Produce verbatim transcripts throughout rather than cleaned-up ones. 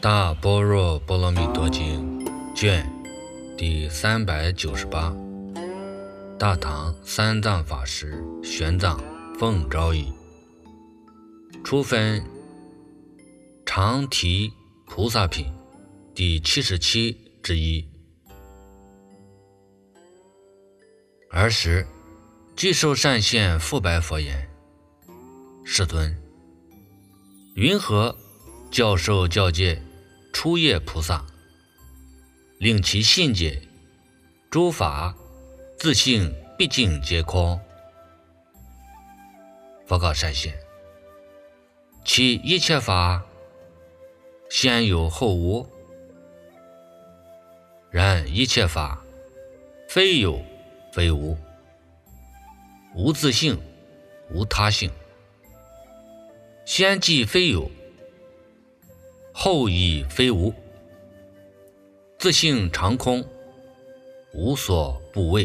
大般若波罗蜜多经卷第三百九十八，大唐三藏法师玄奘奉诏译，初分常提菩萨品第七十七之一。尔时具受善现复白佛言：世尊，云何教授教诫初业菩萨，令其信解诸法自性毕竟皆空？佛告善现：其一切法先有后无，然一切法非有非无，无自性无他性，先即非有，后亦非无，自性常空，无所不为。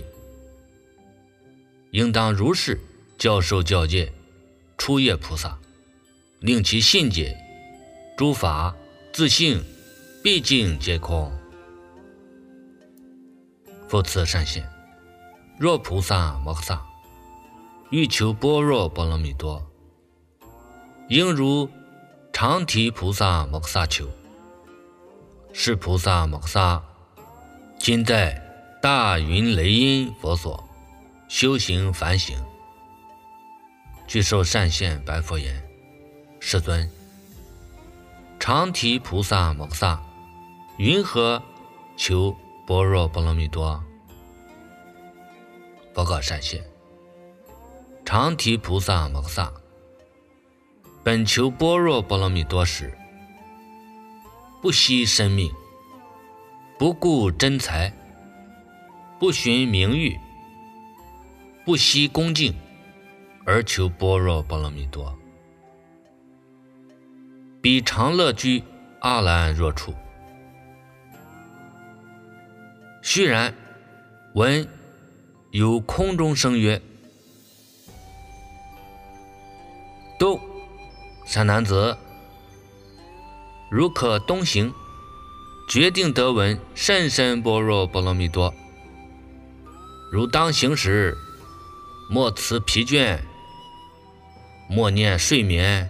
应当如是教授教诫初业菩萨，令其信解诸法自性毕竟皆空。复次善现，若菩萨摩诃萨欲求般若波罗蜜多，应如常提菩萨摩诃萨求。是菩萨摩诃萨今在大云雷音佛所修行梵行，具受善现白佛言：世尊，常提菩萨摩诃萨云何求般若波罗蜜多？佛告善现：常提菩萨摩诃萨本求般若波罗蜜多时，不惜生命，不顾真财，不寻名誉，不惜恭敬，而求般若波罗蜜多。彼常乐居阿兰若处。须然，闻有空中声曰：都善男子，如可东行，决定得闻甚深般若波罗蜜多。如当行时，莫辞疲倦，莫念睡眠，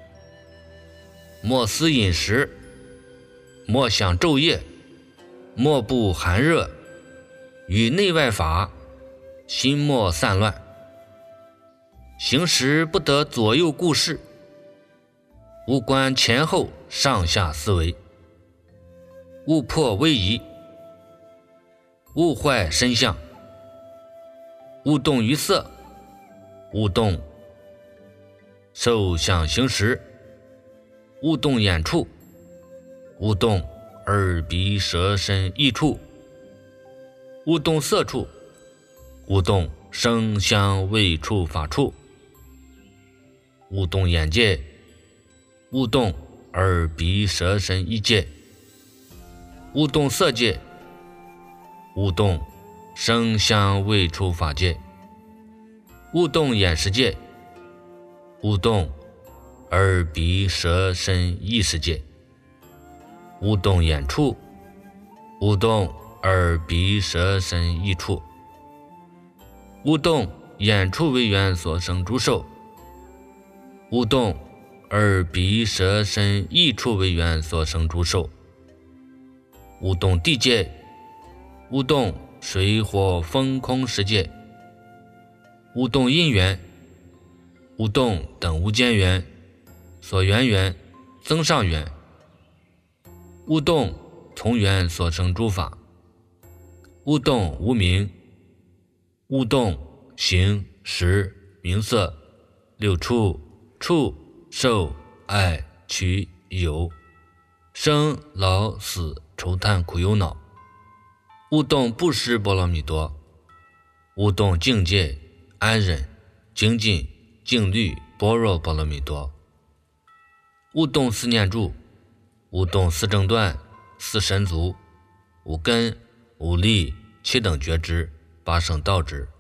莫思饮食，莫想昼夜，莫不寒热，与内外法心莫散乱。行时不得左右顾视，勿观前后上下思维，勿破威仪，勿坏身相，勿动于色，勿动受想行识，勿动眼处，勿动耳鼻舌身意处，勿动色处，勿动声香味触法处，勿动眼界，勿动耳鼻舌身意界，勿动色界，勿动声香味触法界，勿动眼识界，勿动耳鼻舌身意识界，勿动眼处，勿动耳鼻舌身意处，勿动眼处为缘所生诸受，勿动耳鼻舌身意处为缘所生诸受，勿动地界，勿动水火风空十界，勿动因缘，勿动等无间缘、所缘缘、增上缘，勿动从缘所生诸法，勿动无明，勿动形识名色六处触受爱取有生老死愁叹苦忧恼，勿动布施波罗蜜多，勿动境界安忍精进静虑般若波罗蜜多，勿动四念住，勿动四正断、四神足、五根、五力、七等觉知、八圣道知，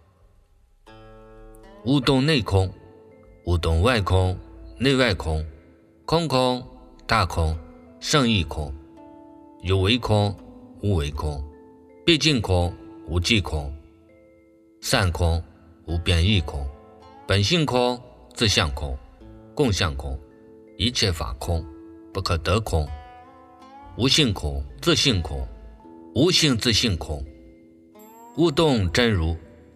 勿动内空，勿动外空、内外空、空空、大空、 圣义空，有为空，无为空，毕竟空，无际空，散空，无边际空，本性空，自相空，共相空，一切法空，不可得空，无性空，自性空，无性自性空，勿动真如，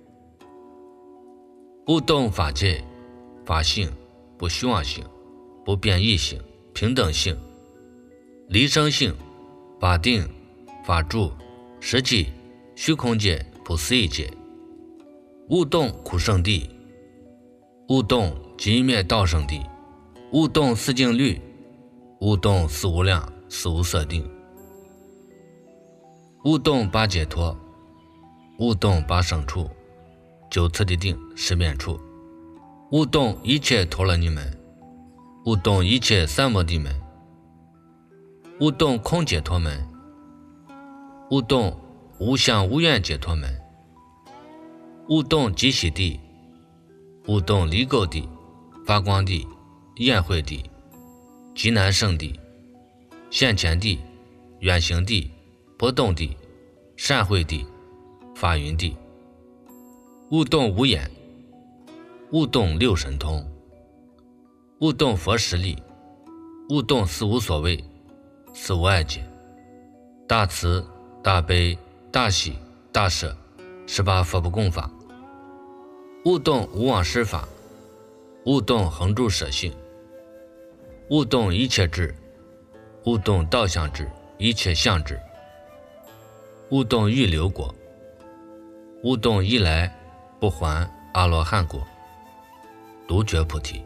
勿动法界，法性，不虚妄性，不变异性，平等性，离生性，法定，法住，实际，虚空界，不思议界，勿动苦圣地，勿动极灭道圣地，勿动四境律，勿动四无量四无色定，勿动八解脱，勿动八胜处，九次第定，十遍处，勿动一切陀罗尼门，勿动一切三摩地门，勿动空解脱门，勿动无相无愿解脱门，勿动极喜地，勿动离垢地，发光地，宴会地，极难胜地，现前地，远行地，不动地，善会地，法云地，勿动无眼，勿动六神通，勿动佛实力，勿动四无所谓，四无碍解，大慈大悲大喜大舍，十八佛不共法，勿动无妄施法，勿动恒住舍性，勿动一切智，勿动道相智，一切相智，勿动欲流果，勿动一来不还阿罗汉果，独觉菩提，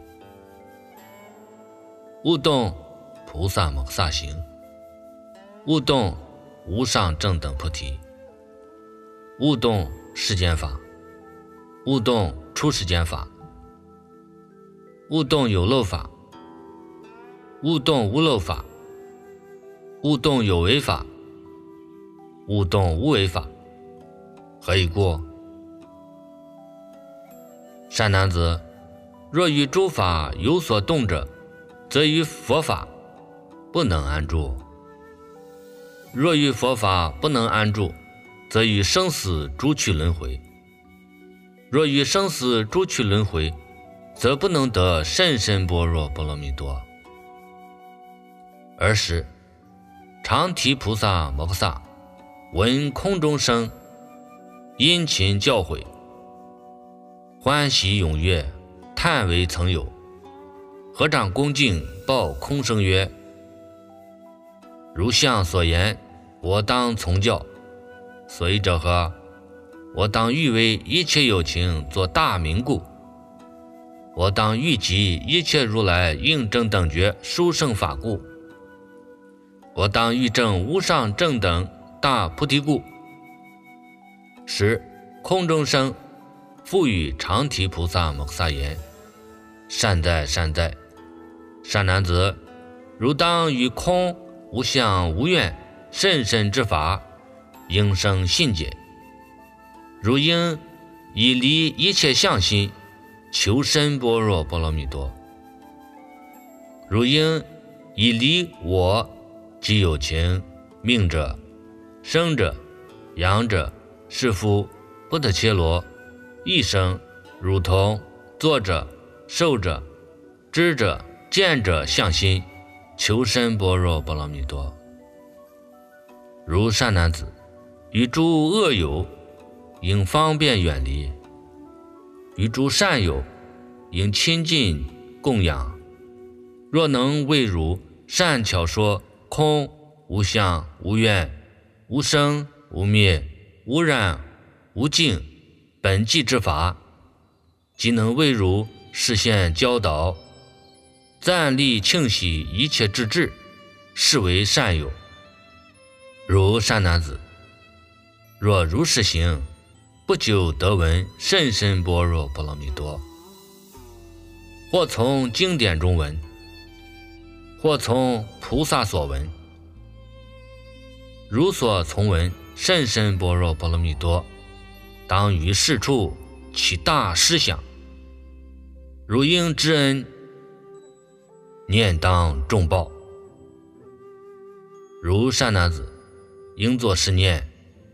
勿动菩萨摩诃萨行，勿动无上正等菩提，勿动世间法，勿动出世间法，勿动有漏法，勿动无漏法，勿动有为法，勿动无为法。何以故？善男子，若于诸法有所动者，则于佛法不能安住；若于佛法不能安住，则于生死诸趣轮回；若于生死诸趣轮回，则不能得甚深般若波罗蜜多。尔时，常提菩萨摩诃萨闻空中声，殷勤教诲，欢喜踊跃，叹为曾有。合掌恭敬报空声曰：如相所言，我当从教。所以者何？我当欲为一切有情作大名故。我当欲集一切如来应正等觉殊胜法故。我当欲证无上正等大菩提故。时空中声复与常提菩萨摩诃萨言：善哉善哉，善男子，汝当于空无相无愿甚深之法应生信解。汝应以离一切相心求深般若波罗蜜多。汝应以离我即有情命者生者养者是夫不得切罗一生汝同作者受者知者见者相心求深般若波罗蜜多。如善男子，与诸恶友应方便远离，与诸善友应亲近供养。若能为汝善巧说空无相无愿无生无灭无染无净本寂之法，即能为汝示现教导，赞励庆喜一切之智，是为善友。如善男子，若如是行，不久得闻甚深般若波罗蜜多。或从经典中闻，或从菩萨所闻。如所从闻甚深般若波罗蜜多，当于是处起大思想。如应知恩，念当重报。 如善男子，应作是念：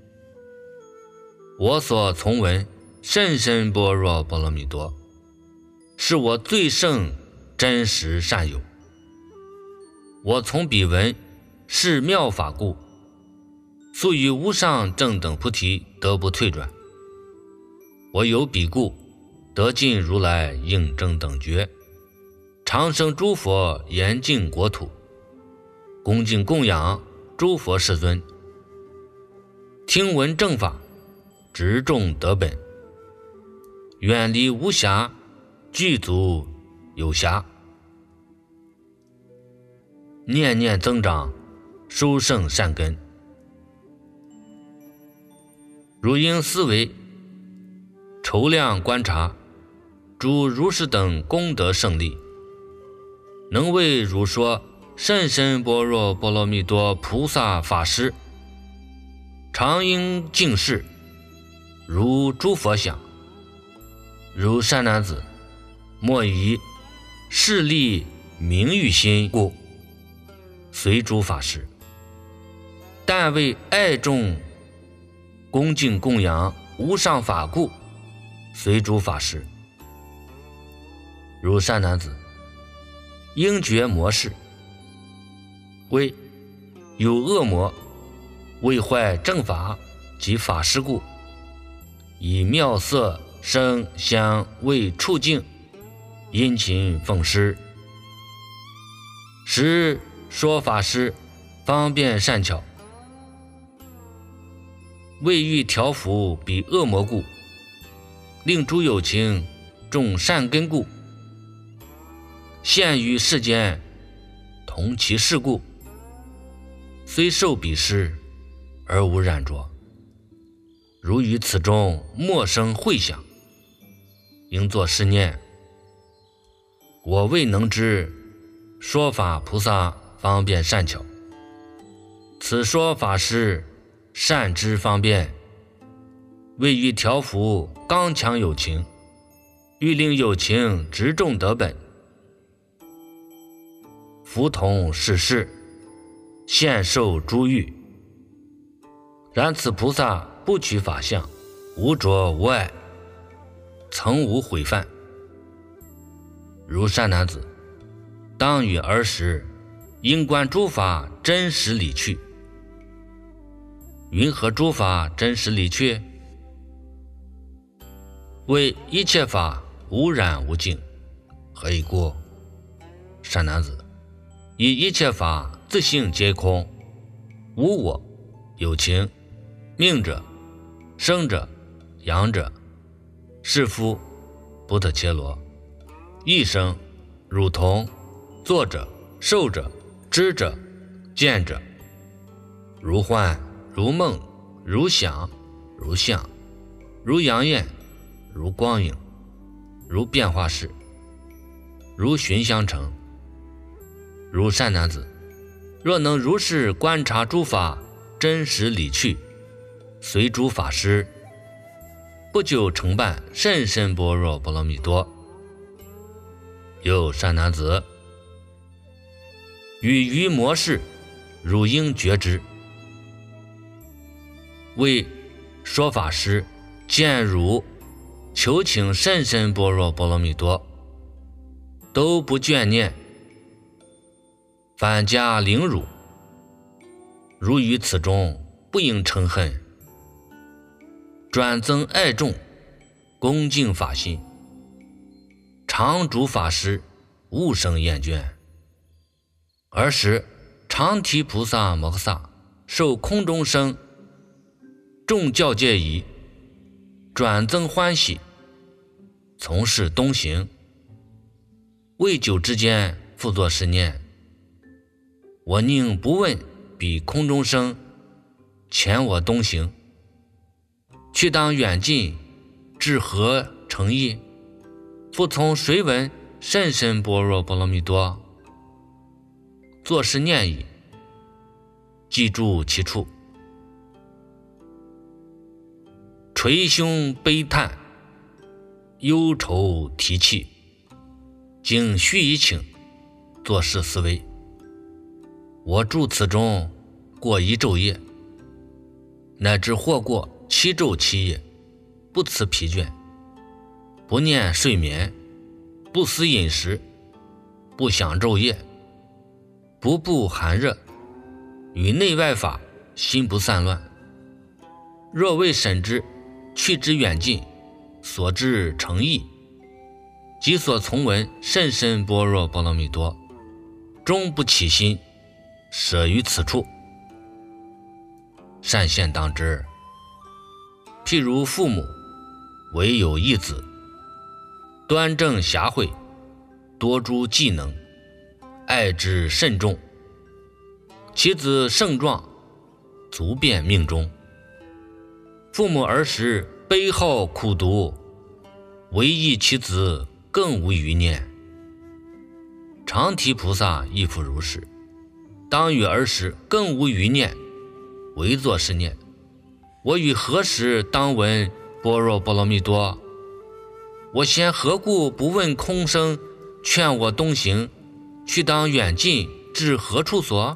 我所从闻甚深般若波罗蜜多，是我最胜真实善友。我从彼闻是妙法故，速于无上正等菩提得不退转。我有彼故，得尽如来应正等觉，长生诸佛严净国土，恭敬供养诸佛世尊，听闻正法，执众得本，远离无暇，具足有暇，念念增长，殊胜善根。如应思维筹量观察诸如是等功德胜利，能为汝说甚深般若波罗蜜多菩萨法师，常应敬事，如诸佛想。如善男子，莫以势力名誉心故随诸法师，但为爱众恭敬供养无上法故随诸法师。如善男子，应觉魔事，为有恶魔为坏正法及法师故，以妙色声香味触境殷勤奉施，使说法师方便善巧，为欲调伏彼恶魔故，令诸有情种善根故，现于世间同其事故，虽受彼施而无染着。如于此中莫生慧想，应作是念：我未能知说法菩萨方便善巧，此说法师善知方便，为欲调伏刚强有情，欲令有情执众得本，福同世事，现受诸欲。然此菩萨不取法相，无着无碍，曾无毁犯。如善男子，当与儿时应观诸法真实理趣。云何诸法真实理趣？为一切法无染无净。何以故？善男子，以一切法自性皆空，无我有情，命者生者养者，是夫不特伽罗，一生汝同，作者受者知者见者，如幻如梦如想如相如阳焰如光影如变化事如寻相成。如善男子，若能如是观察诸法真实理趣，随诸法师，不久成办甚深般若波罗蜜多。又善男子，与于魔事，汝应觉之。为说法师见汝求请甚深般若波罗蜜多，都不眷念，反加凌辱，如于此中不应嗔恨，转增爱众，恭敬法心，常主法师勿生厌倦。尔时常提菩萨摩诃萨受空中生众教戒仪，转增欢喜，从事东行，未久之间复作是念：我宁不问彼空中生遣我东行，去当远近，至何诚意？复从谁闻甚深般若波罗蜜多？作是念已，记住其处，捶胸悲叹，忧愁提气，经须臾请，作是思维：我住此中， 过一昼夜，乃至或过七昼七夜，不辞疲倦，不念睡眠，不思饮食，不想昼夜，不布寒热，与内外法心不散乱。若未审之，去之远近，所至诚意，即所从闻甚深般若波罗蜜多，终不起心，舍于此处。善现当知，譬如父母唯有一子，端正暇惠，多诸技能，爱之甚重，其子盛壮，足遍命中。父母儿时悲好苦毒，唯益其子更无余念。常提菩萨亦复如是，当与儿时更无余念，唯作是念：我与何时当闻般若波罗蜜多？我先何故不问空生，劝我东行，去当远近，至何处所？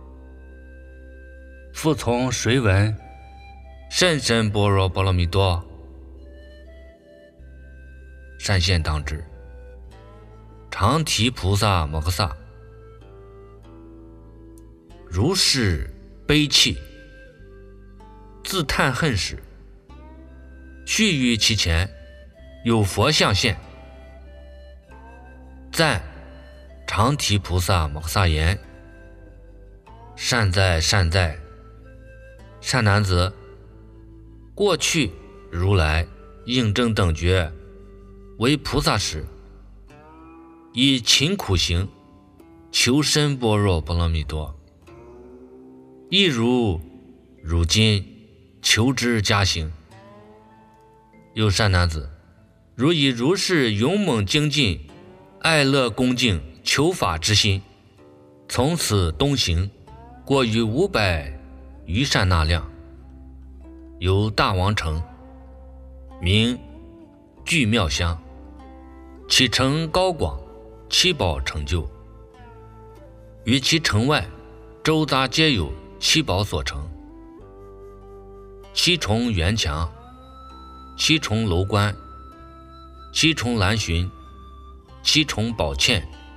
复从谁闻甚深般若波罗蜜多？善现当知，常提菩萨摩诃萨如是悲泣，自叹恨时，须于其前有佛像现，赞常提菩萨摩诃萨言：善哉善哉，善男子，过去如来应正等觉为菩萨时，以勤苦行求深般若波罗蜜多，亦如如今求之加行。有善男子，如以如是勇猛精进、爱乐恭敬求法之心，从此东行，过于五百余善那量，有大王城，名具妙香，其城高广，七宝成就，于其城外周匝皆有七宝所成，七重圆墙，七重楼观，七重栏楯，七重宝嵌，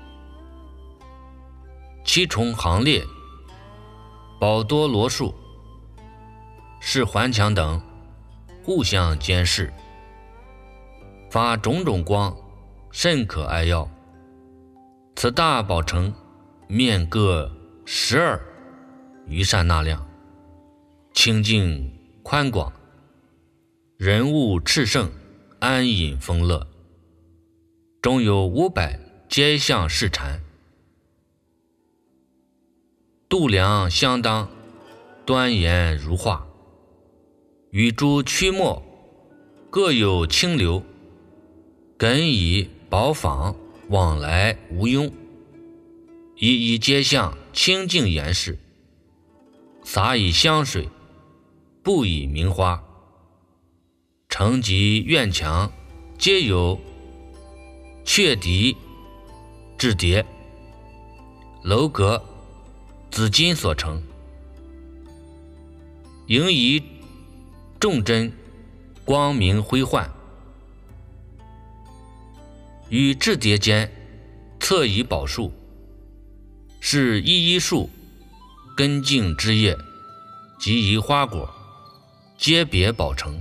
七重行列，宝多罗树，是环墙等互相监视，发种种光，甚可爱耀。此大宝城面各十二余善那量，清净宽广，人物炽盛，安隐丰乐，中有五百皆向视禅，度量相当，端严如画，与诸曲末各有清流，艮以宝坊往来无庸，一一皆向清净严饰，洒以香水，布以名花，城及院墙皆有雀笛雉蝶，楼阁紫金所成，营以众针，光明辉焕，与雉蝶间侧以宝树，是一一树根茎枝叶及一花果，皆别宝城。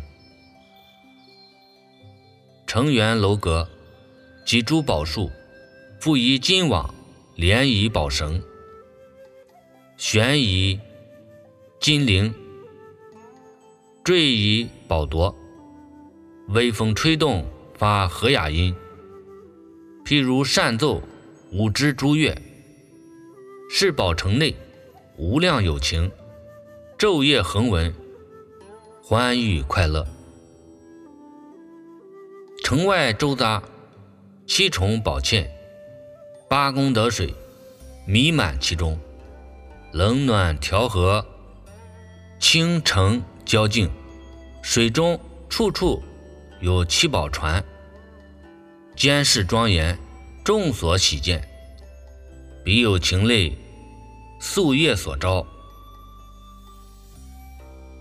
城垣楼阁及诸宝树，复以金网连以宝绳，悬以金铃，坠以宝铎，微风吹动，发和雅音，譬如善奏五支诸乐。是宝城内无量有情，昼夜恒闻，欢愉快乐。城外周匝七重宝嵌，八功德水弥满其中，冷暖调和，清澄交净，水中处处有七宝船，监视庄严，众所喜见。彼有情类夙业所招，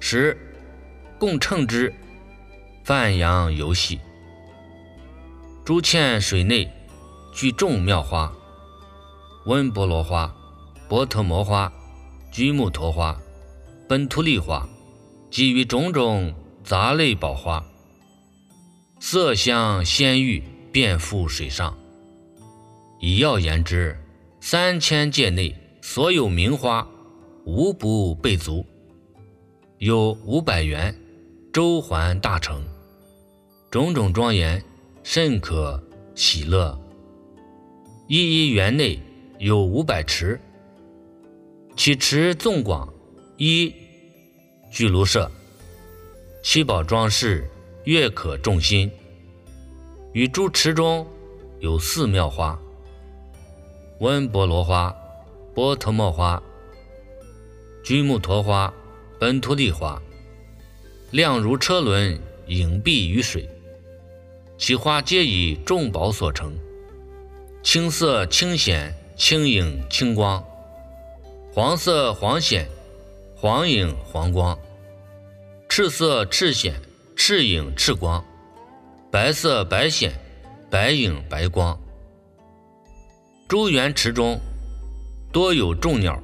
十共称之，泛扬游戏。诸堑水内聚众妙花，温波罗花、波特摩花、居木陀花、本图利花，基于种种杂类宝花，色香鲜郁，遍覆水上。以要言之，三千界内所有名花，无不备足，有五百园，周环大成，种种庄严，甚可喜乐。一一园内有五百池，其池纵广，一聚庐舍，七宝装饰，悦可众心。于诸池中有四妙花，温波罗花、波特摩花、居木陀花、本图利花，亮如车轮，隐蔽于水。其花皆以众宝所成，青色清显，轻影清光，黄色黄显，黄影黄光，赤色赤显，赤影赤光，白色白显，白影白光。诸园池中多有众鸟，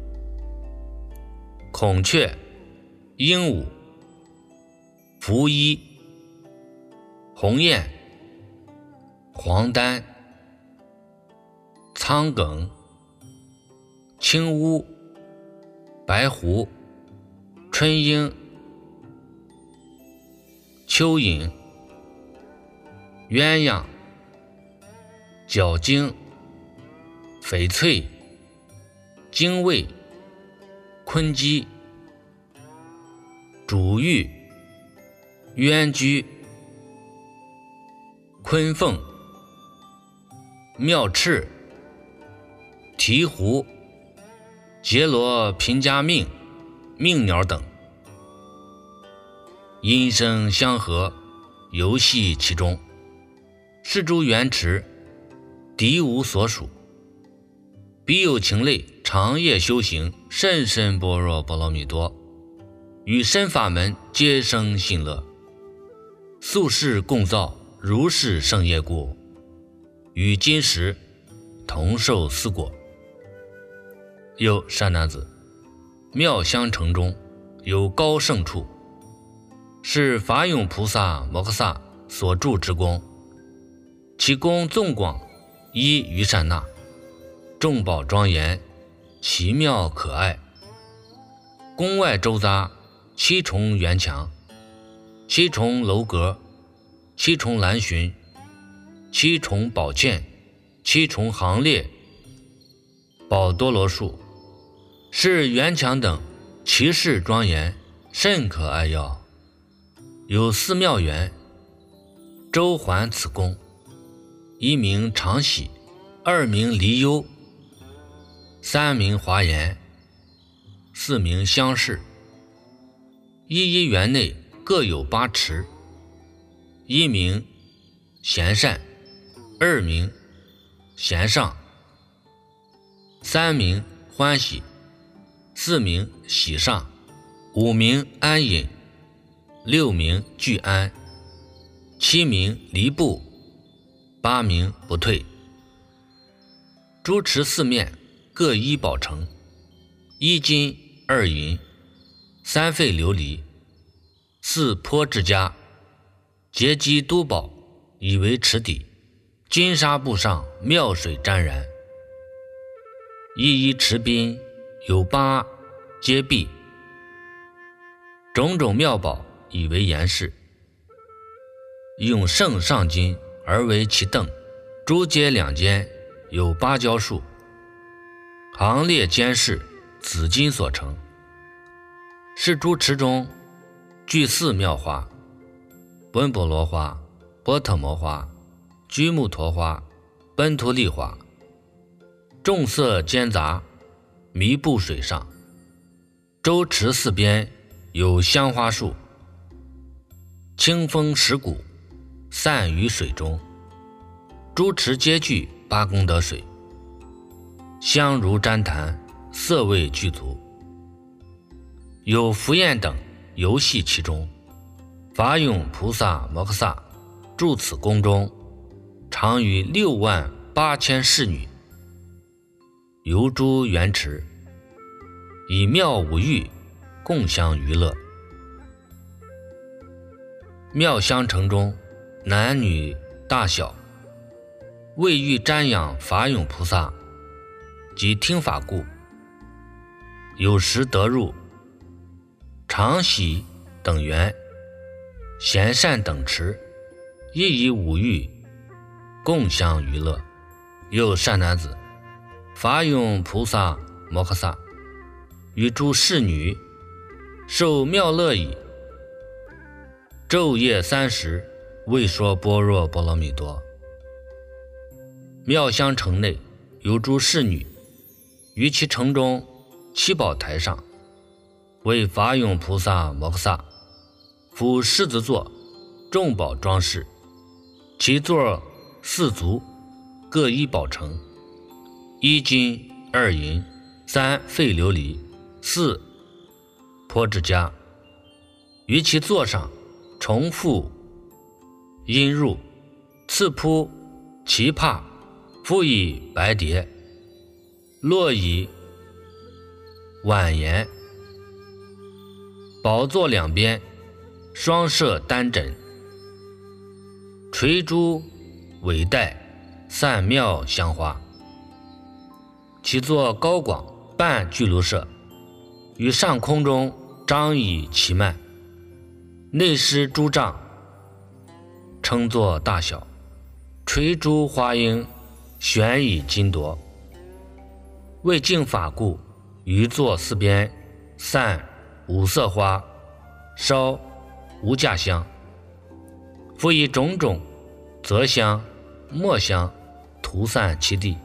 孔雀、鹦鹉、拂衣、鸿雁、黄丹、苍梗、青乌、白狐、春莺、蚯蚓、鸳鸯、角鲸、翡翠、精卫、鲲鸡、主玉、鸳居、鲲凤、妙翅、鹈鹕、杰罗频伽命、命鸟等，音声相和，游戏其中。是诸园池，敌无所属。彼有情类，长夜修行，甚深般若波罗蜜多，与身法门皆生信乐，宿世共造，如是圣业故，与今时同受斯果。又善男子，妙香城中有高胜处，是法涌菩萨摩诃萨所住之宫，其宫纵广，依于善那，众宝庄严，奇妙可爱。宫外周匝七重圆墙，七重楼阁，七重栏楯，七重宝剑，七重行列，宝多罗树，是圆墙等，其势庄严，甚可爱要。有四妙园，周环此宫，一名常喜，二名离忧，三名华严，四名相视。一一园内各有八池，一名贤善，二名贤上，三名欢喜，四名喜上，五名安隐，六名俱安，七名离步，八名不退。诸池四面各一宝城，一金二银，三费琉璃，四坡之家，结基都宝，以为池底，金沙布上妙水沾染。一一池滨有八阶壁，种种妙宝以为严饰，用圣上金而为其凳，诸阶两间有芭蕉树，行列间室紫金所成。是诸池中具四妙花，温波罗花、波特摩花、居木陀花、奔图利花，众色间杂，弥布水上。周池四边有香花树，清风蚀骨，散于水中。诸池皆具八功德水，香如旃檀，色味具足。有福焰等游戏其中。法涌菩萨摩诃萨住此宫中，常与六万八千侍女游诸园池，以妙五欲共相娱乐。妙香城中，男女大小为欲瞻仰法涌菩萨及听法故，有时得入常喜等园、贤善等池，亦以五欲共相娱乐。又善男子，法涌菩萨摩诃萨与诸侍女受妙乐已，昼夜三时为说般若波罗蜜多。妙香城内有诸侍女，于其城中七宝台上，为法涌菩萨摩诃萨敷狮子座，众宝装饰，其座四足，各一宝城，一金二银三废琉璃四婆指迦，于其座上重复音入，次铺奇帕，覆以白蝶，落以婉言，宝座两边双设单枕，垂珠尾带，散妙香花。其座高广，半巨卢舍，于上空中张以其幔，内施诸帐，称作大小，垂珠花缨，悬以金铎。为净法故，于座四边散五色花，烧无价香，复以种种泽香、墨香涂散其地，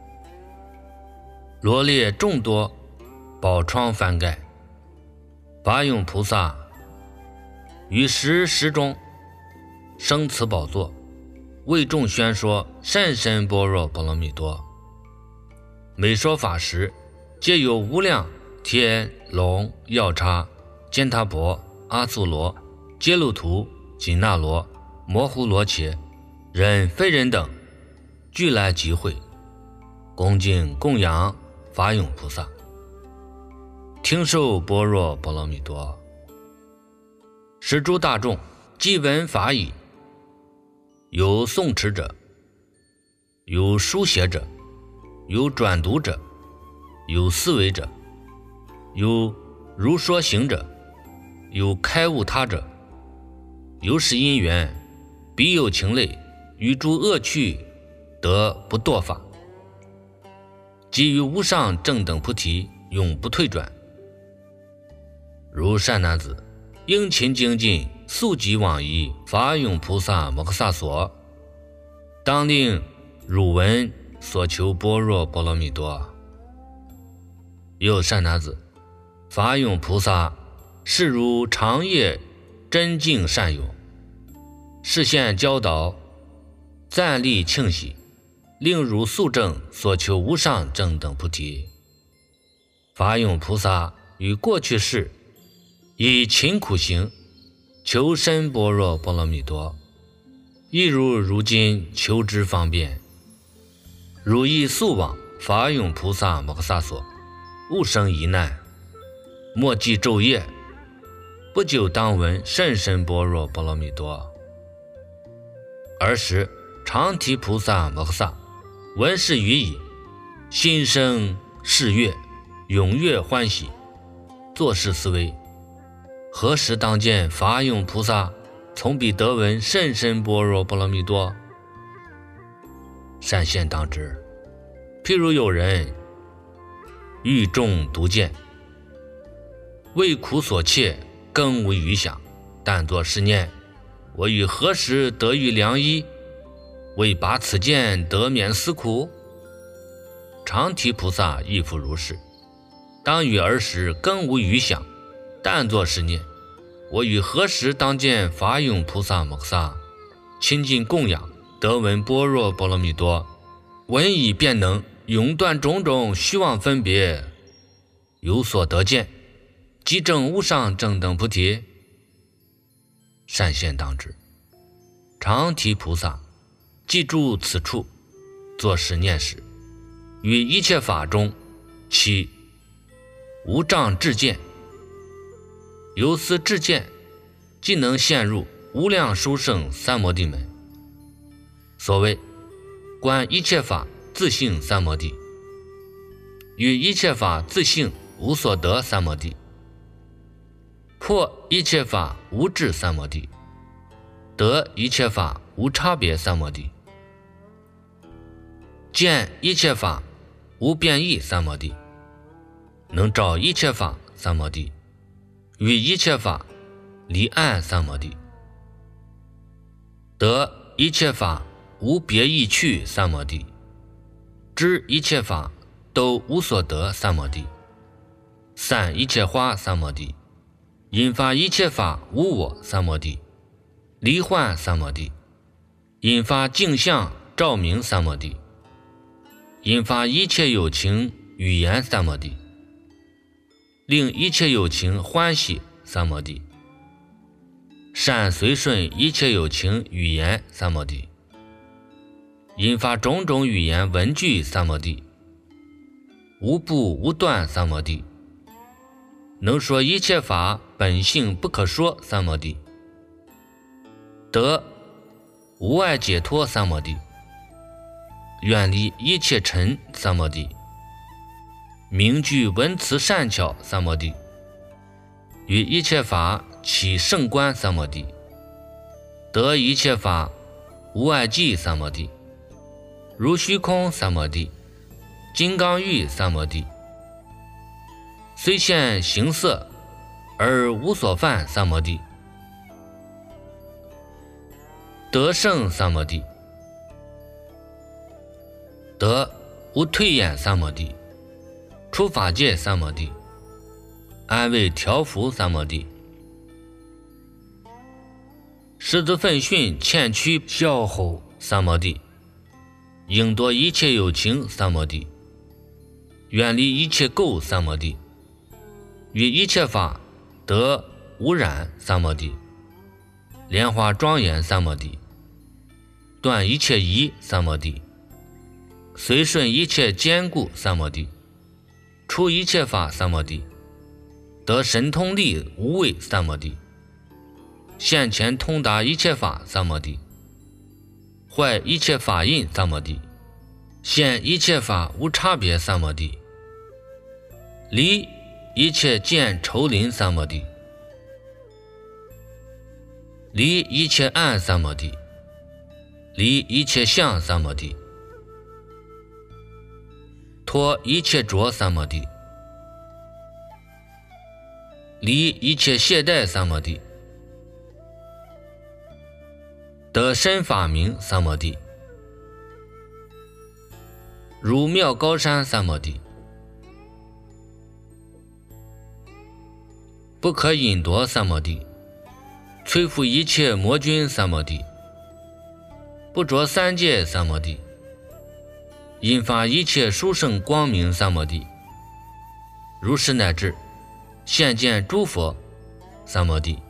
罗列众多宝窗翻盖。法涌菩萨于时时中生此宝座，为众宣说甚深般若波罗蜜多。每说法时，皆有无量天龙药叉坚他婆阿素罗揭路图紧那罗摩呼罗伽人非人等俱来集会，恭敬供养法涌菩萨，听受般若波罗蜜多。使诸大众既闻法已，有诵持者，有书写者，有转读者，有思维者，有如说行者，有开悟他者，有使因缘，彼有情类，于诸恶趣得不堕法，即于无上正等菩提永不退转。如善男子，应勤精进，速疾往诣法涌菩萨摩诃萨所，当令汝闻所求般若波罗蜜多。又善男子，法涌菩萨是如长夜真净善友，示现教导，赞励庆喜，令汝速证所求无上正等菩提。法涌菩萨于过去世以勤苦行求深般若波罗蜜多，亦如如今求之方便。汝亦速往法涌菩萨摩诃萨所，勿生疑难，莫记昼夜，不久当闻甚深般若波罗蜜多。尔时常提菩萨摩诃萨闻是语已，心生誓悦，踊跃欢喜，作是思维：何时当见法涌菩萨从彼得闻甚深般若波罗蜜多？善现当知，譬如有人欲中毒箭，为苦所切，更无余想，但作是念：我于何时得遇良医，为拔此剑得免死苦？常提菩萨亦复如是，当于儿时更无余想，但作是念：我于何时当见法涌菩萨摩诃萨，亲近供养，得闻般若波罗蜜多，闻已便能永断种种虚妄分别，有所得见， 即证无上正等菩提。善现当知，常提菩萨记住此处，作是念时，于一切法中起无障智见，由此智见，即能陷入无量殊胜三摩地门。所谓观一切法自性三摩地，与一切法自性无所得三摩地，破一切法无智三摩地，得一切法无差别三摩地，见一切法无变异三摩地，能照一切法三摩地，与一切法离岸三摩地，得一切法无别异趣三摩地，知一切法都无所得三摩地，散一切花三摩地，引发一切法无我三摩地，离幻三摩地，引发镜像照明三摩地，引发一切有情语言三摩地，令一切有情欢喜三摩地，善随顺一切有情语言三摩地，引发种种语言文句三摩地，无不无断三摩地，能说一切法本性不可说三摩地，得无碍解脱三摩地，远离一切尘三摩地，名句文辞善巧三摩地，与一切法起胜观三摩地，得一切法无碍寂三摩地，如虚空三摩地，金刚玉三摩地，虽现形色而无所犯三摩地，得胜三摩地，得无退眼三摩地，出法界三摩地，安慰调伏三摩地，狮子奋训欠驱笑吼三摩地，应夺一切有情三摩地，远离一切垢三摩地，与一切法得无染三摩地，莲花庄严三摩地，断一切疑三摩地，随顺一切坚固三摩地，出一切法三摩地，得神通力无畏三摩地，现前通达一切法三摩地，坏一切法印三摩地，现一切法无差别三摩地，离一切见愁林三摩地，离一切暗三摩地，离一切相三摩地，脱一切着三摩地，离一切懈怠三摩地，得身法明三摩地，如妙高山三摩地，不可引夺三摩地，摧伏一切魔君三摩地，不着三界三摩地，引发一切殊胜光明三摩地，如是乃至现见诸佛三摩地，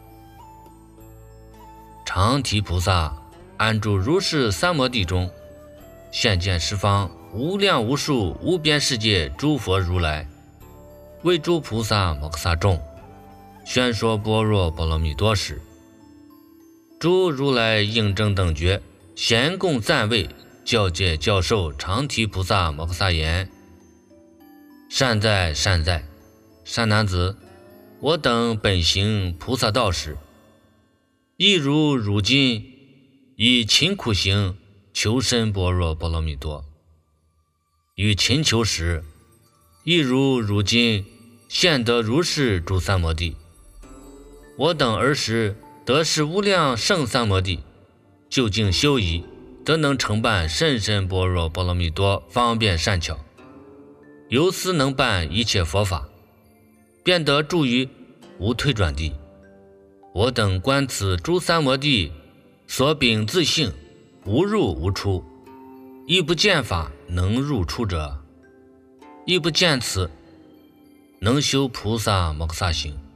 常提菩萨安住如是三摩地中，现见十方无量无数无边世界诸佛如来，为诸菩萨摩诃萨众宣说般若波罗蜜多时，诸如来应正等觉咸共赞谓教界教授常提菩萨摩诃萨言：善哉善哉，善男子，我等本行菩萨道时，亦如如今以勤苦行求深般若波罗蜜多，与勤求时，亦如如今现得如是诸三摩地。我等儿时得是无量圣三摩地，究竟修仪，则能承办甚深般若波罗蜜多方便善巧，由此能办一切佛法，便得住于无退转地。我等观此诸三摩地所禀自性，无入无出，亦不见法能入出者，亦不见此能修菩萨摩诃萨行。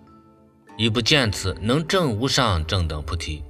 亦不见此能证无上正等菩提。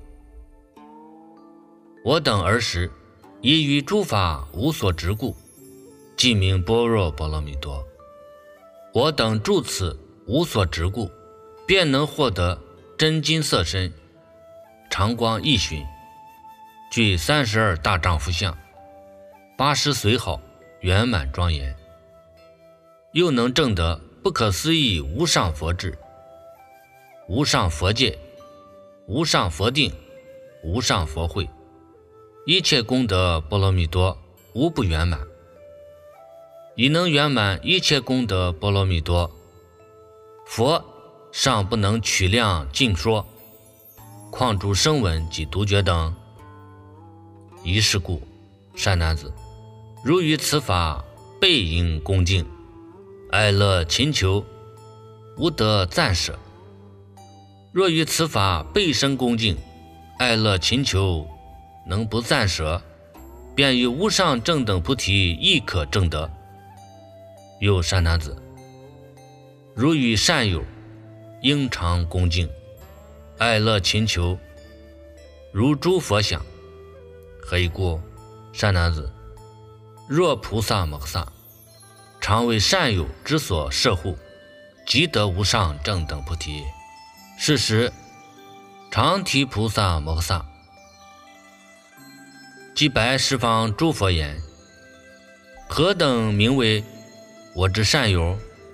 我等儿时亦于诸法无所执故，即名般若波罗蜜多。我等住此无所执故，便能获得真金色身，常光一旬，具三十二大丈夫相，八十随好，圆满庄严，又能证得不可思议无上佛智、无上佛界、无上佛定、无上佛慧，一切功德波罗蜜多无不圆满。已能圆满一切功德波罗蜜多，佛尚不能取量尽说，况诸声闻及独觉等。一是故，善男子，如于此法背应恭敬，爱乐勤求，无得暂舍。若于此法背生恭敬，爱乐勤求，能不暂舍，便于无上正等菩提亦可证得。又善男子，如与善友应常恭敬，爱乐勤求，如诸佛想。何以故？善男子，若菩萨摩诃萨常为善友之所摄护，即得无上正等菩提。是时常提菩萨摩诃萨即白十方诸佛言：何等名为我之善友？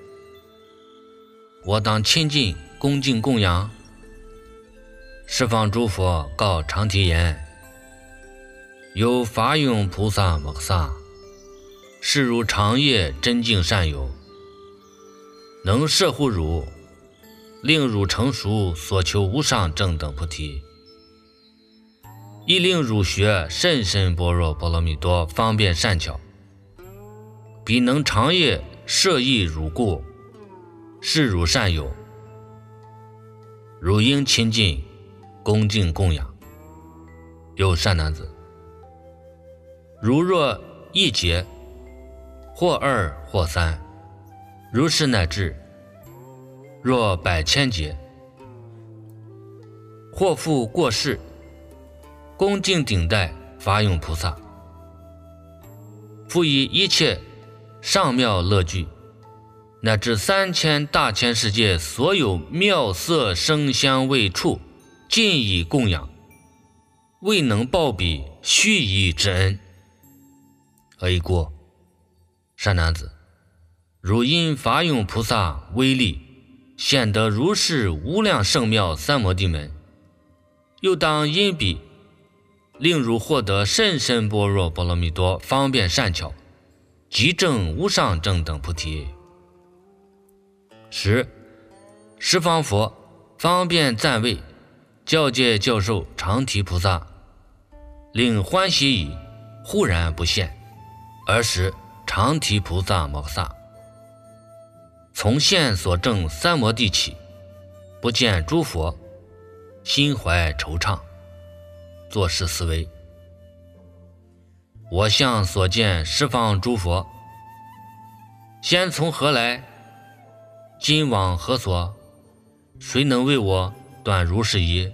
我当亲近恭敬供养。十方诸佛告常提言：有法涌菩萨摩诃萨，是如长夜真净善友，能摄护汝，令汝成熟所求无上正等菩提，亦令汝学甚深般若波罗蜜多方便善巧，彼能长夜摄益汝故，是汝善友，汝应亲近恭敬供养。有善男子，如若一劫，或二或三，如是乃至若百千劫，或复过世，恭敬顶戴法涌菩萨，复以一切上妙乐具，乃至三千大千世界所有妙色声香味触，尽以供养，未能报彼须臾之恩。何以故？善男子，汝因法涌菩萨威力，显得如是无量圣妙三摩地门，又当因彼令汝获得甚深般若波罗蜜多方便善巧，即证无上正等菩提。十十方佛方便赞谓教界教授常提菩萨，令欢喜已，忽然不现。尔时常提菩萨摩诃萨从现所证三摩地起，不见诸佛，心怀惆怅，作是思维：我相所见十方诸佛，先从何来？今往何所？谁能为我断如是疑？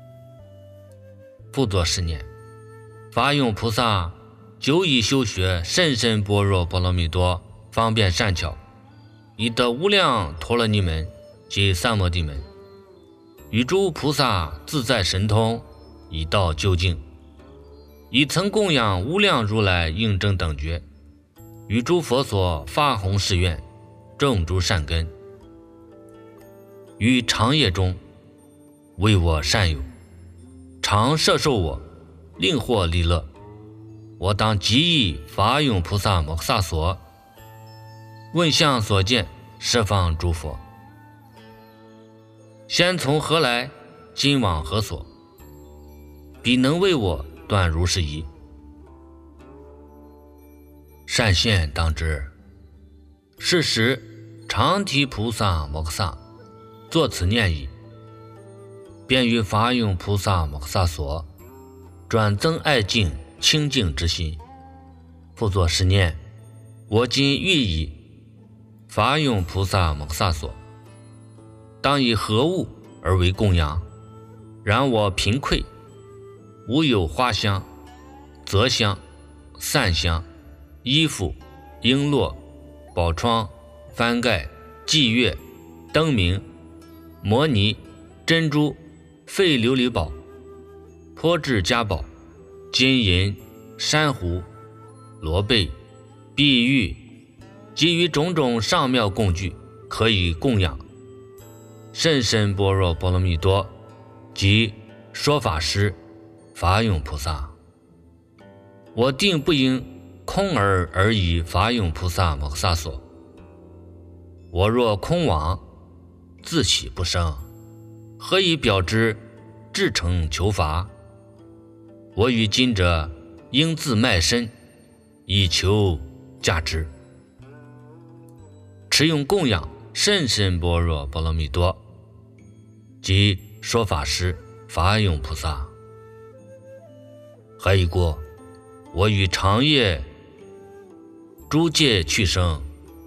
复作是念：法涌菩萨久已修学甚深般若波罗蜜多方便善巧，已得无量陀罗尼门及三摩地门，与诸菩萨自在神通，已到究竟，已曾供养无量如来应正等觉，与诸佛所发弘誓愿，种诸善根，于长夜中为我善友，常摄受我，令获利乐。我当即以法涌菩萨摩诃萨所问相所见十方诸佛，先从何来？今往何所？彼能为我断如是疑。善现当知，是时常提菩萨摩诃萨作此念已，便于法涌菩萨摩诃萨所转增爱敬清净之心，复作是念：我今欲以法涌菩萨摩诃萨所，当以何物而为供养，然我贫匮，无有花香、泽香、散香、衣服、璎珞、宝窗、幡盖、霁月、灯明、摩尼、珍珠、废琉璃宝、颇至家宝、金银、珊瑚、罗贝、碧玉，及于种种上妙供具，可以供养甚深般若波罗蜜多及说法师法涌菩萨。我定不应空而而以法涌菩萨摩诃萨所。我若空往，自喜不生，何以表之至诚求法？我与今者应自卖身，以求价值。持用供养甚深般若波罗蜜多及说法师法涌菩萨。还一过，我与长夜诸界去生，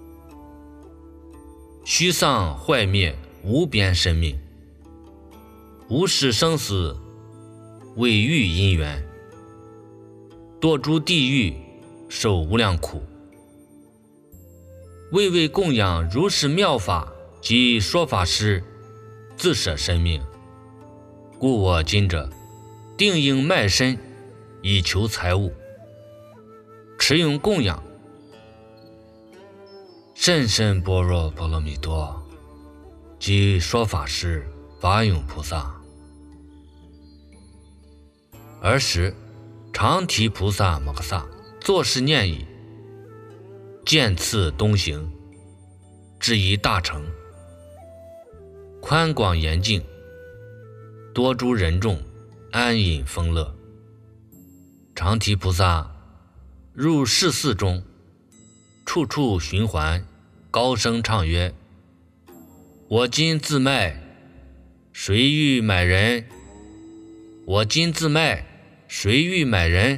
虚丧坏灭无边生命，无始生死为欲因缘，堕诸地狱受无量苦。为为供养如是妙法及说法师，自舍生命，故我今者定应卖身以求财物。持用供养甚深般若波罗蜜多及说法师法涌菩萨。尔时常提菩萨摩诃萨作是念已，渐次东行，至一大城，宽广严净，多诸人众安隐丰乐。常提菩萨入室寺中，处处循环，高声唱曰：我今自卖，谁欲买人？我今自卖，谁欲买人？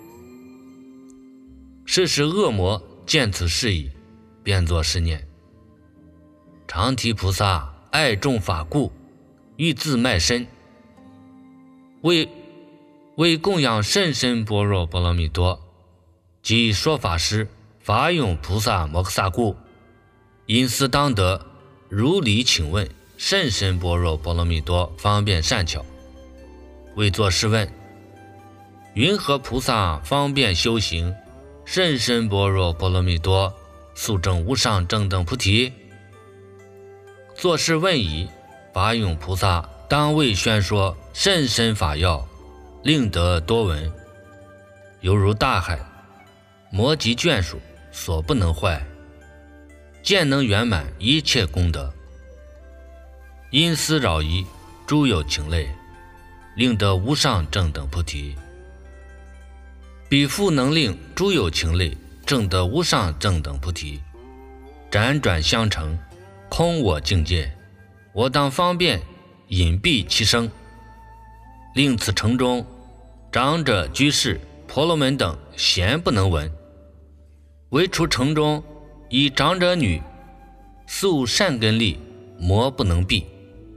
是时恶魔见此事矣，便作是念：常提菩萨爱众法故，欲自卖身，为为供养甚深般若波罗蜜多及说法师法涌菩萨摩诃萨故，因思当得如理请问甚深般若波罗蜜多方便善巧。为作是问：云何菩萨方便修行甚深般若波罗蜜多，速证无上正等菩提？作是问已，法涌菩萨当为宣说甚深法要，令得多闻，犹如大海，摩及眷属，所不能坏，见能圆满一切功德。因思扰疑诸有情类，令得无上正等菩提。彼复能令诸有情类证得无上正等菩提，辗转相成，空我境界，我当方便隐蔽其生，令此城中长者居士婆罗门等咸不能闻，唯除城中以长者女素善根力魔不能避。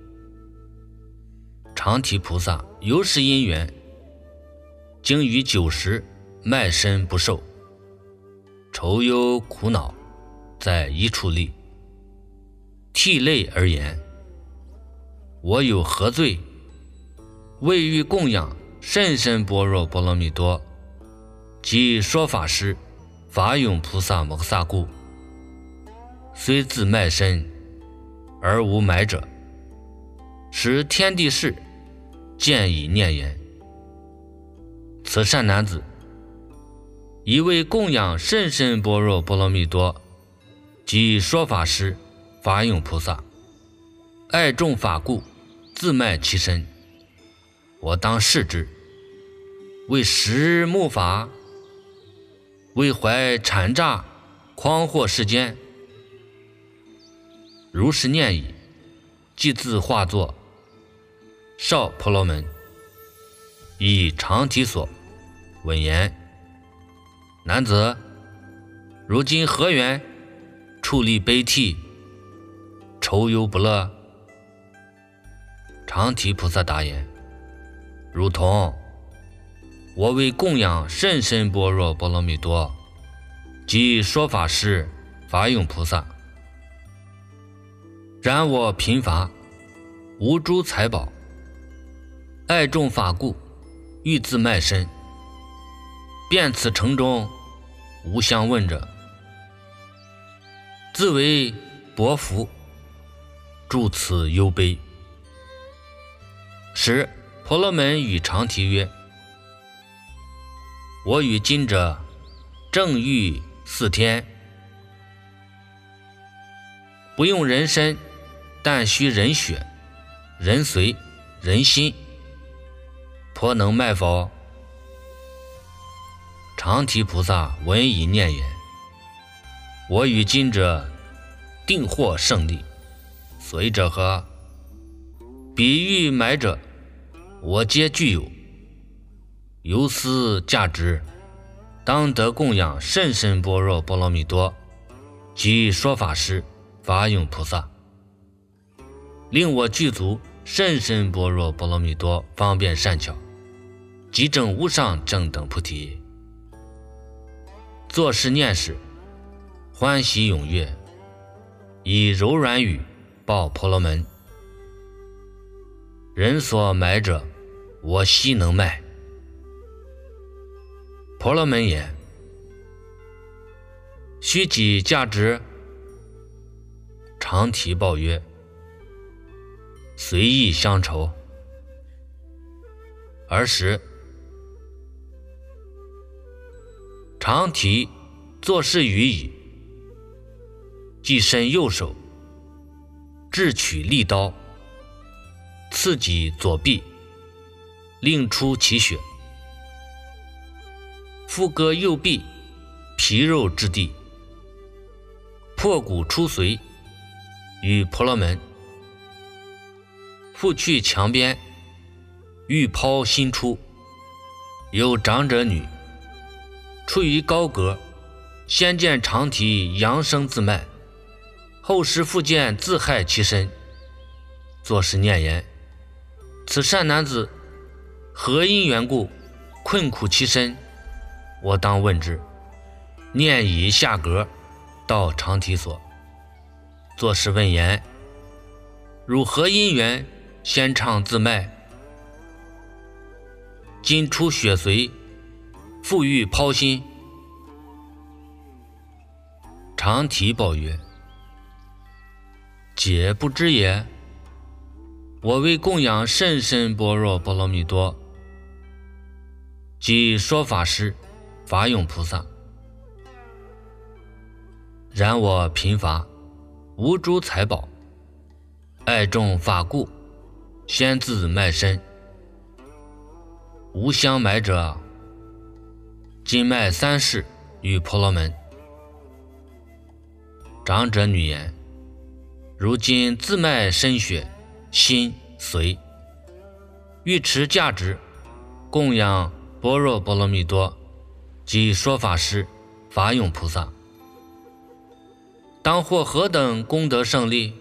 常提菩萨由是因缘，经于九时卖身不受，愁忧苦恼在一处立，涕泪而言：我有何罪？为欲供养甚深般若波罗蜜多及说法师法涌菩萨摩诃萨故，虽自卖身而无买者，使天地士见以念言：此善男子以为供养甚深般若波罗蜜多及说法师法涌菩萨，爱众法故，自卖其身，我当视之。为食木法，为怀谄诈，诳惑世间。如是念已，即自化作少婆罗门，以常提所闻言：男子，如今何缘矗立悲涕，愁忧不乐？ 常提菩萨答言：如同我为供养甚深般若波罗蜜多及说法师法涌菩萨，然我贫乏，无诸财宝，爱众法故，欲自卖身，遍此城中无相问者，自为薄福，住此忧悲。时婆罗门与常提曰：我与今者正欲四天，不用人身，但需人血、人髓、人心，颇能卖否？常提菩萨闻以念言：我与今者定获胜利，随者何？彼欲买者，我皆具有，由斯价值，当得供养甚深般若波罗蜜多及说法师法涌菩萨，令我具足甚深般若波罗蜜多方便善巧，即证无上正等菩提。作是念时，欢喜踊跃，以柔软语报婆罗门：人所买者，我悉能卖。婆罗门言：须几价值？常提报曰：随意相酬。尔时常提作是语已，即伸右手，智取利刀，刺己左臂，令出其血，复割右臂，皮肉之地，破骨出髓，与婆罗门。复去墙边，欲抛心出。有长者女，出于高阁，先见常提扬声自卖，后时复见自害其身，作是念言：此善男子何因缘故困苦其身？我当问之。念已下阁，到常提所，作是问言：汝何因缘先唱自卖？今出血髓，复欲抛心。常提报曰：解不知也。我为供养甚深般若波罗蜜多即说法师法涌菩萨，然我贫乏，无诸财宝，爱众法故，先自卖身，无相买者，今卖三世与婆罗门。长者女言：如今自卖身血、心、髓，欲持价值，供养般若波罗蜜多及说法师法涌菩萨，当获何等功德胜利？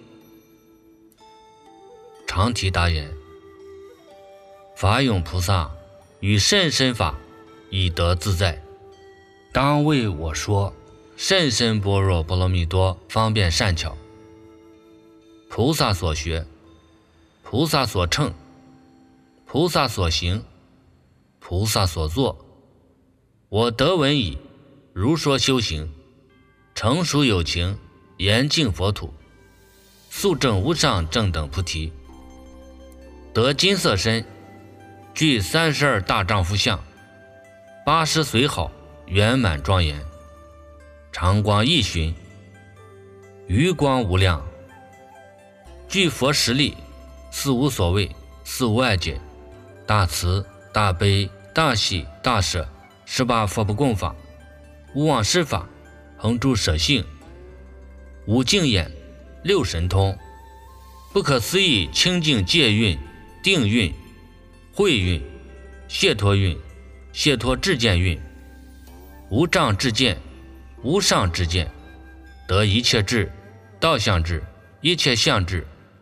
常提答言：法涌菩萨与甚深法已得自在，当为我说甚深般若波罗蜜多方便善巧。菩萨所学，菩萨所乘，菩萨所行，菩萨所作，我得闻已，如说修行，成熟有情，严净佛土，速证无上正等菩提，得金色身，具三十二大丈夫相，八十随好，圆满庄严，常光一旬，余光无量，具佛实力，四无所谓，四无碍解，大慈大悲大喜大舍，十八佛不共法，无往事法，恒住舍性，五净眼，六神通，不可思议清净戒运、定运、慧运、解脱运、解脱智见运，无障智见，无上智见，得一切智、道相智、一切相智、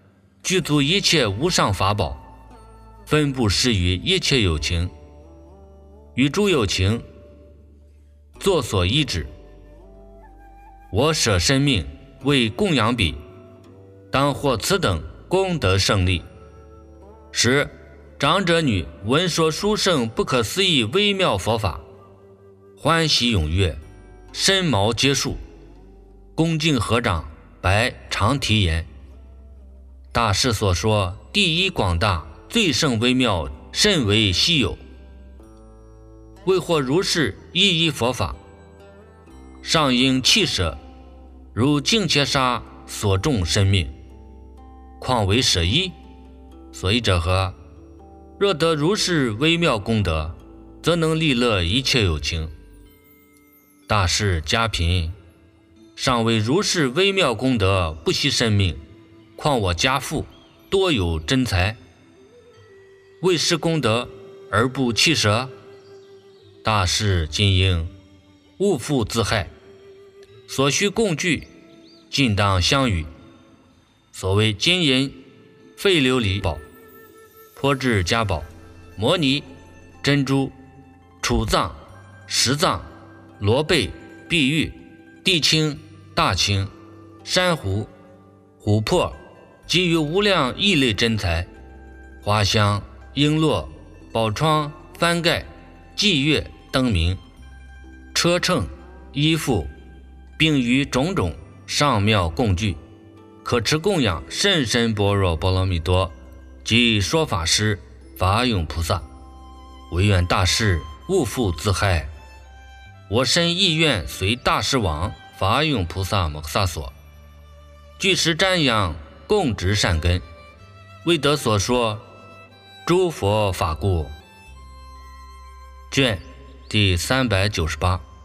具足一切无上法宝，分布施于一切有情，与诸有情作所依止。我舍生命为供养彼，当获此等功德胜利。十长者女闻说殊胜不可思议微妙佛法，欢喜踊跃，身毛皆竖，恭敬合掌，白长提言：大师所说第一广大最胜微妙，甚为稀有，为获如是一一佛法，上应弃舍，如净切沙所种生命，况为舍一？所以者何？若得如是微妙功德，则能利乐一切有情。大士家贫，尚为如是微妙功德，不惜生命，况我家富，多有珍财，为施功德而不弃舍？大士今应勿复自害，所需供具尽当相与。所谓金银废琉璃宝、颇至家宝、摩尼、珍珠、楚藏、石藏、罗贝、碧玉、地青、大青、珊瑚、琥珀，及于无量异类珍财，花香、璎珞、宝窗、幡盖、霁月、灯明、车乘、衣服，并于种种上妙供具，可持供养甚深般若波罗蜜多及说法师法涌菩萨。唯愿大士勿复自害，我身意愿随大士往法涌菩萨摩诃萨所，具实瞻仰供植善根，为得所说诸佛法故。卷第三百九十八。